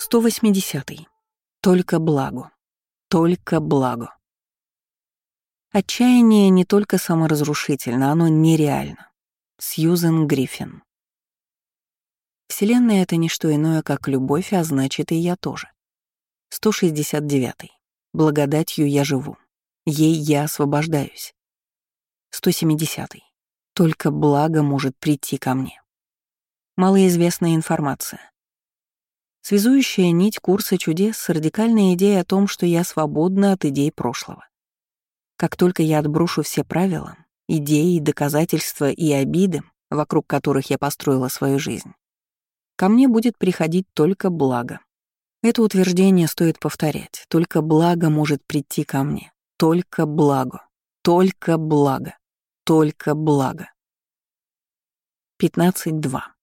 180. Только благо. Только благо. Отчаяние не только саморазрушительно, оно нереально. Сьюзен Гриффин. Вселенная — это не что иное, как любовь, а значит, и я тоже. 169. Благодатью я живу. Ей я освобождаюсь. 170. Только благо может прийти ко мне. Малоизвестная информация. Связующая нить курса чудес — радикальная идея о том, что я свободна от идей прошлого. Как только я отброшу все правила, идеи, доказательства и обиды, вокруг которых я построила свою жизнь, ко мне будет приходить только благо. Это утверждение стоит повторять. Только благо может прийти ко мне. Только благо. Только благо. Только благо. 15.2.